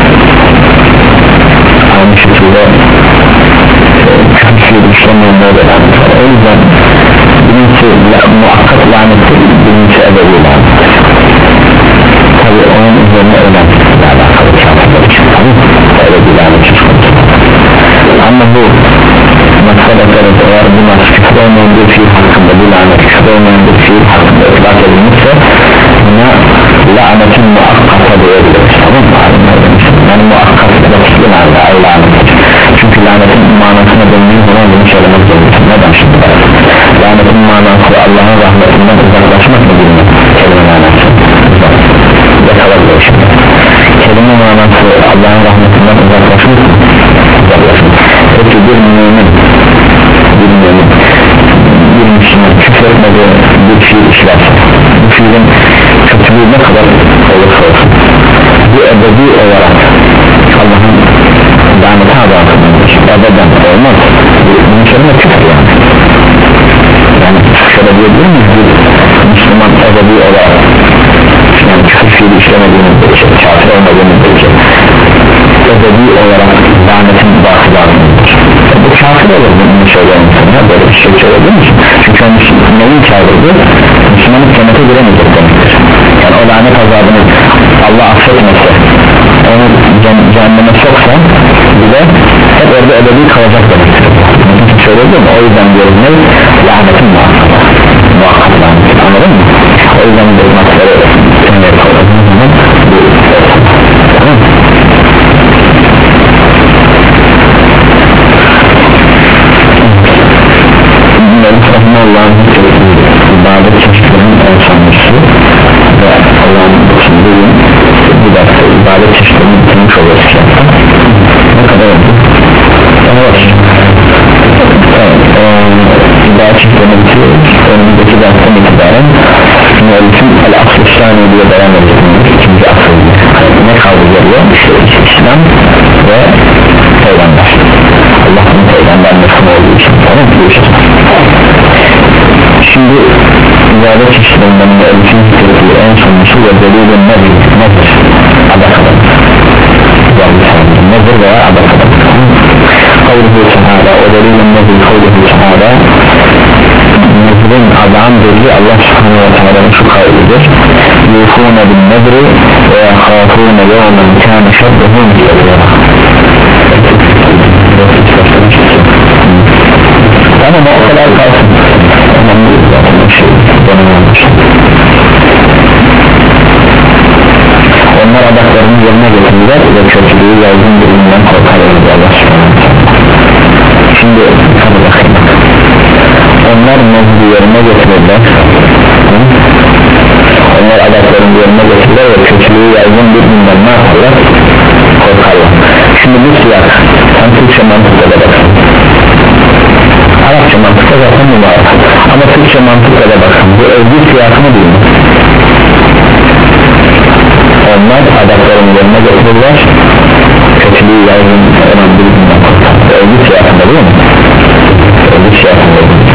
aynı şekilde küfür işlemeyenlere de lanet var. O yüzden birincisi muhakkak lanettir, birincisi ebedi lanettir. Tabi onun üzerine önemli alakalı kafirler için ebedi lanet söz konusu. Ama bu maksada kadar eğer bu nas küfür olmayan bir fiil hakkında, bu lanet küfür olmayan bir fiil hakkında ıtlak edilmişse buna lanetin muhakkaka diyebiliriz, tamam mı? Yani muhakkak vakitli lanet, çünkü lanetin manasına döndüğü zaman bunu söylemek zorundasın. Neden şimdi? Lanetin manası Allah'ın rahmetinden uzaklaşmak mı bilmiyor? Kelime manası yakalarlar şimdi. Kelime manası Allah'ın rahmetinden uzaklaşmak mı? Uzaklaşmak. Peki bir mümin bir mümin bir Müslüman küfür etmediği bir fiil işlerse, bu fiilin kötülüğü ne kadar olursa olsun, bu ebedi olarak Allah'ın laneti adamıdır, ebeden olmaz. Bunun kelime küfür yani. Yani şöyle diyebilir miyiz? Bir Müslüman ebedi olarak, yani küfür fiili işlemediğimiz bir şey, kafir olmadığımız bir şey, ebedi olarak lanetin bahsedilir. Bu kafir olur bunu söyleyen insanlar, böyle bir şey söyleyebilir misin? Çünkü o Müslümanın kafirdi, Müslümanın cennete giremeyecek demektir. Yani o lanet azabını Allah affetmezse, onu cehenneme soksa bile hep orada ebedi kalacak demektir. Söyledim, o yüzden diyoruz ne? Lanetin muhakkak muhakkak lanet, anladın mı? O yüzden bu masları senleri kaldırdığımız zaman bu tamam mı? Allah'ın ibadet çeşitlerinin en sonlusu ve Allah'ın sunduğu bu derste ibadet çeşitlerini bitirmiş oluruz. Ne kadar oldu? Evet. İbadet çeşitlerini bitiriyoruz. Önümüzdeki dersten itibaren müellifin el-asl-ı sani diye devam edeceğiz. İkinci asıl ne kaldı geliyor? İşte İslam ve Peygamber. Allah'ın Peygamber nasıl olduğu için tamam mı? Şimdi ibadet çeşitlerinden müellifin zikrediği en sonlusu ve delilin nedir? Nedir? Adakadır. Nedir veya adakadır? Kavluhu Teala, o delilin nedir? Kavluhu Teala, nezrin adağın delili Allah subhanahu ve teala'nın şu kavlidir: yufûne bin nedri ve yakhâfûne yevmen kâne şerruhu müstedira. Tamam, o kadar kalsın. Önemli zaten bir şey, onlar adaklarını yerine getirirler ve kötülüğü yaygın birinden korkarlar Allah subhanahu. Şimdi hadi bakayım, onlar mevzu yerine getirirler, onlar adaklarını yerine getirirler ve kötülüğü yaygın birinden ne yaparlar? Korkarlar. Şimdi bu siyak sen Türkçe mantıkla da bakın, Arapça mantıkla zaten mübarek, ama Türkçe mantıkla da bakın, bu övgü siyakını değil mi? Onlar adaklarını yerine getirirler, kötülüğü yaygın olan birinden korkarlar. Bu övgü siyakında değil mi? Övgü siyakında değil mi?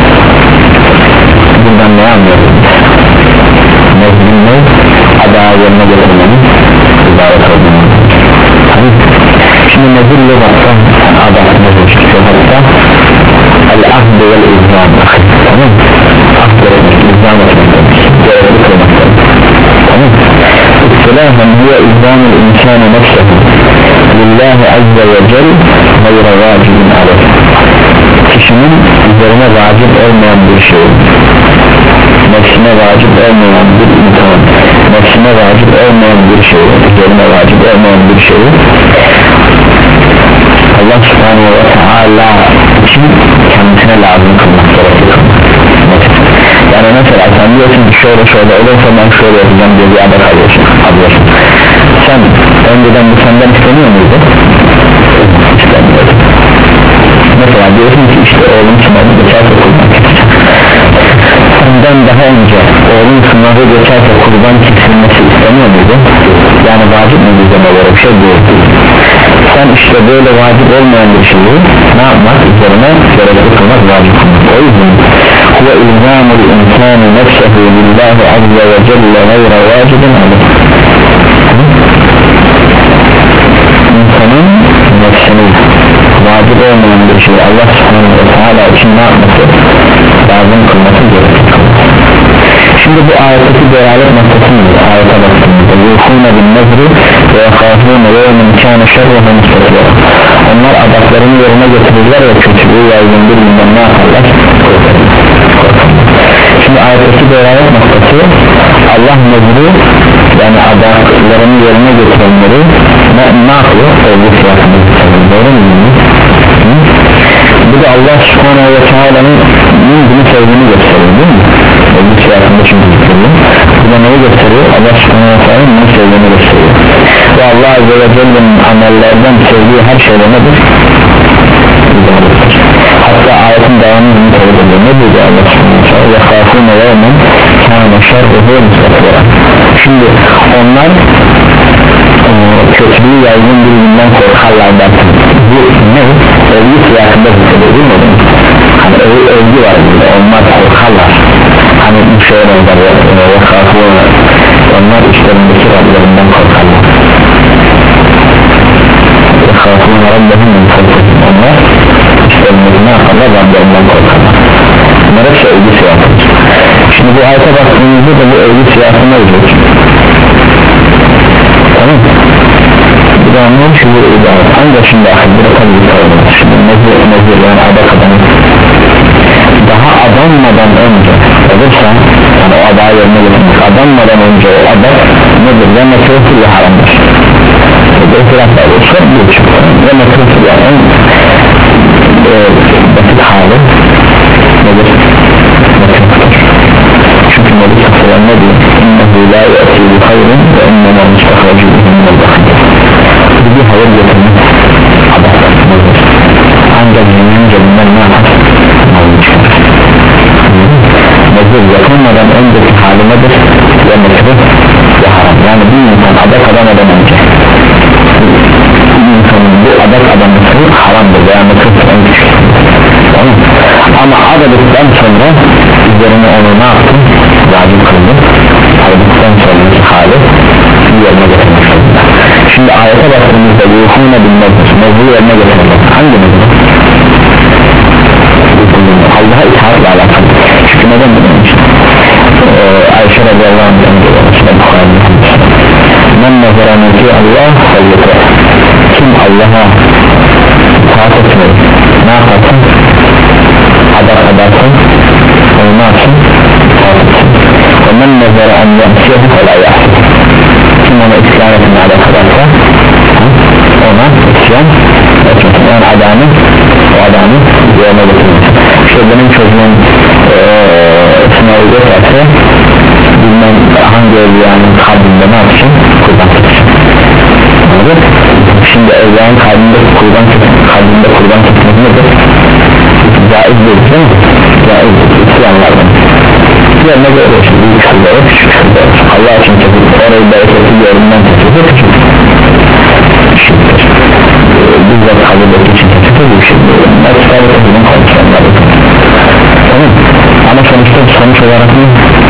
Bundan ne anlıyoruz? Nezmin ne? Adağı yerine getirmenin ibaret olduğunu. Şimdi nezil lügatta, yani adak nezil lügatta el-ahd vel-izam, tamam mı? Ahd etmek, izam etmek demek, görevli kılmak demek, tamam mı? İstilahen hiye izamul insani nefsehu lillahi azze ve cel gayra vacibin aleyh. Kişinin üzerine vacip olmayan bir şey, nefsine vacip olmayan bir imtihan, nefsine vacip olmayan bir şey, üzerine vacip olmayan bir şey Allah subhanahu ve teala için kendisine lazım kılmak. mesela sen diyorsun ki şöyle şöyle olursa ben şöyle yapacağım diye bir adet alıyorsun, alıyorsun. Sen önceden bu senden istemiyor muydu? İstemiyordu. Mesela diyorsun ki işte oğlum sınavı geçerse kurban keseceğim. Senden daha önce oğlum sınavı geçerse kurban kesilmesi istemiyor muydu? Yani vacip mi bizden böyle bir şey değil. Sen işte böyle vacip olmayan bir şeyi ne yapmak üzerine gerekli kılmak vacip kılmak. O yüzden huve ilzamul insani nefsehu lillahi azze ve celle gayra vacibin alır. İnsanın nefsini vacip olmayan bir şey Allah subhanahu ve teala için ne yapması lazım kılması gerekir. Şimdi bu ayetteki delalet noktası nedir? Ayete baktığımızda yuhûne bin nezri ve yakâfûne yevmin kâne şerruhu müstakîrâ. Onlar adaklarını yerine getirirler ve kötülüğü yaygın bir günden ne yaparlar? Şimdi ayetteki delalet noktası Allah nezri yani adaklarını yerine getirenleri ne, ne yapıyor? Övgü fiyatını doğru mu? Bu da Allah subhanahu ve teala'nın bunu sevdiğini gösteriyor değil mi? Övgü fiyatında çünkü gösteriyor. Bu da neyi gösteriyor? Allah subhanahu ve teala'nın bunu sevdiğini gösteriyor. Ve Allah azze ve celle'nin amellerden sevdiği her şeyde nedir? Hatta ayetin devamını bunu kabul ediyor. Ne diyor Allah subhanahu ve teala? وَخَافُونَ يَوْمًا كَانَ شَرُّهُ مُسْتَقِرًا. Şimdi onlar kötülüğü yaygın bir günden korkarlar derken bu ne? Övgü siyasında hissediyor değil mi? Hani öv, övgü var burada, onlar korkarlar. Hani bir şey olurlar ve korkarlar. Onlar işlerindeki Rablerinden korkarlar. Ve korkarlar Rablerinden korkarlar. Onlar işlerindeki ne yaparlar? Rablerinden korkarlar. Bunlar hepsi övgü siyasında. Şimdi bu ayete baktığımızda da bu övgü siyasında olacak. Tamam. Bir de anlayın şu bir ibaret. Ancak şimdi ahirde tabi bir kavramız. Şimdi nezir, nezir yani adak adamı daha adanmadan önce olursa yani o adağı yerine getirmek adanmadan önce o adak nedir? Ya mekruhtur ya haramdır. Bir itirafla olursa bir çıktı. Ya mekruhtur ya en e, basit hali nedir? Mekruhtur. Çünkü Nebi Sallallahu ne diyor? İnnehu la ye'ti bi hayrın ve innema mustahracı minel bakır. Bir hayır getirmek adaklardır. Ancak zihnin cebinden ne yapar? Malını çıkarır. Nezir yapılmadan önceki hali nedir? Ya mekruh ya haram. Yani bir insan adak adamadan önce bir insanın bu adak adaması haramdır veya mekruhtur en küçük. Tamam. Ama adadıktan sonra üzerine onu ne yaptın? Vacip kıldım. Adadıktan sonraki hali yerine getirmek zorunda. Şimdi ayete baktığımızda yuhûne bin nezir nezir yerine getirmek hangi nezir? Allah'a itaatla alakalı. Çünkü neden bunun için? Ee, Ayşe radıyallahu anh'ın men nezara mülki Allah sayyete kim Allah'a itaat etmeyi ne yaparsın? Adak adarsın onu ne yapsın? İtaat etsin ve men nezara en yemsiyehu kolay yapsın kim ona isyan etmeye adak adarsa ona isyan etmesin yani adamı o adamı yerine getirmesin. İşte benim çocuğum ee, sınavı geçerse bilmem hangi evliyanın kalbinde ne yapsın? Kurban kessin. Anladın? Şimdi evliyanın kalbinde kurban kessin, kalbinde kurban kessin nedir? Caiz değil değil mi? Caiz değil, isyanlardan. Yerine göre işte büyük şurada küçük şurada Allah için kesip orayı bereketi yerinden kesip küçük küçüktür. Bizzat kabildeki için kesip bu şey değil. Mesela bunun konuşanları tamam. Ama sonuçta sonuç olarak ne?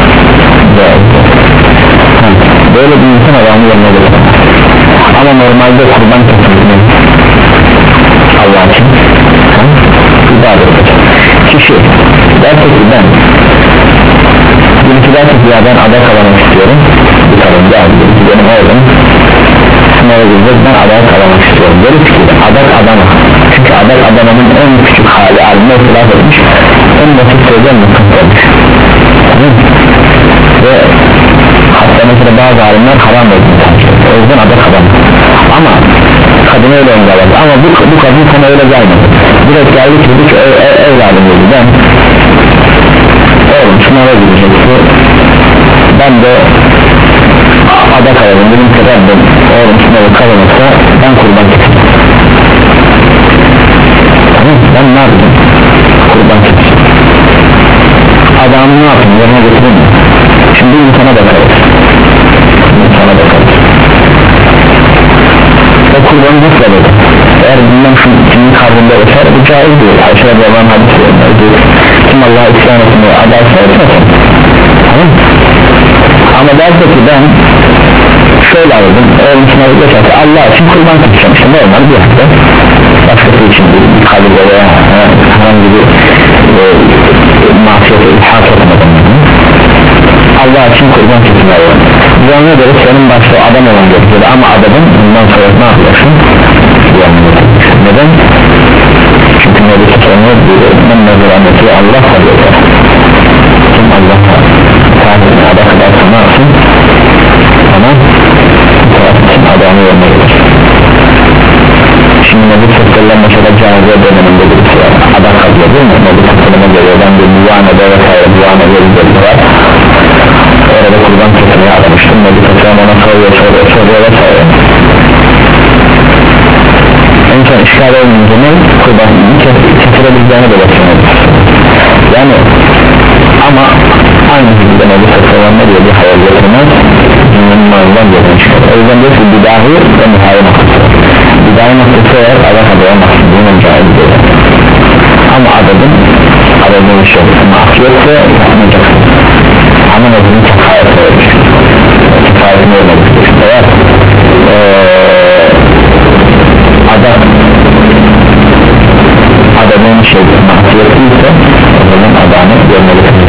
Böyle bir insan adamı yerine gelir. Ama normalde kurban kesilmez Allah için ibadettir. Kişi derse ki ben birisi derse ki ya ben adak alamak istiyorum bir karınca birisi benim oğlum sınava gireceğiz ben adak alamak istiyorum böyle ki adak adama çünkü adak adamanın en küçük hali alimler itiraf etmiş en basit sözden mutlu olmuş ve hatta mesela bazı alimler haram olduğunu tanıştırdı o yüzden adak adam ama kadın öyle engeledi ama bu, bu kadın sana öyle gelmedi direkt geldi ki bu evladım dedi ben oğlum sınava gidecekti, ben de adak alalım dedim ki Rabbim oğlum sınavı kazanırsa ben kurban kestim. Tamam, ben ne yapayım? Kurban kestim. Adamı ne yapayım? Yerine getireyim mi? Şimdi insana bakarız. İnsana bakarız. O kurbanı nasıl alır? Eğer bundan şu kimin karnında öter, bu caiz değil. Ayşe Rabbi'nin hadisi diyor. Kim Allah'a isyan etmeyi adalsa etmesin. Tamam. Ama derse ki ben şöyle aldım, oğlum sınavı geçerse Allah için kurban keseceğim. İşte normal bir hafta başkası için bir kabirde veya herhangi bir e, mahsiyete ilhak etmeden Allah için kurban kesmeyi. Buna göre senin başta adam olan gerekiyor ama adamın bundan sonra ne yapıyorsun? Neden? Çünkü Nebi Sallallahu diyor ben nazaranneti Allah kalıyor. Kim Allah kalıyor adak ederse ne yapsın? Tamam, kim adamı yerine gelir. Şimdi Nebi Sallallahu mesela cahiliye döneminde birisi var, adak kalıyor değil mi? Nebi Sallallahu geliyor, ben bir muvanede vesaire muvanede bir var, orada kurban kesmeye aramıştım. Nebi Sallallahu ona soruyor soruyor soruyor vesaire. En son işgal olmayınca ne? Kurbanını kesilebileceğine de bakıyoruz. Yani ama aynı şekilde Nebi Sallallahu ne diyor, bir hayal getirmez dünyanın malından gözden çıkar. O yüzden diyor ki bidahi ve muhayi noktası. Bidahi noktası eğer Allah adı olmasın bunun cahil değil. Ama adadın adadın bir şey mahkiyetse yapmayacaksın. Ama Nebi'nin kefayeti olmuş. Kefayetini olmamış. Eğer ee, adak adamın şey mahsiyetliyse o zaman adamı görmelisin.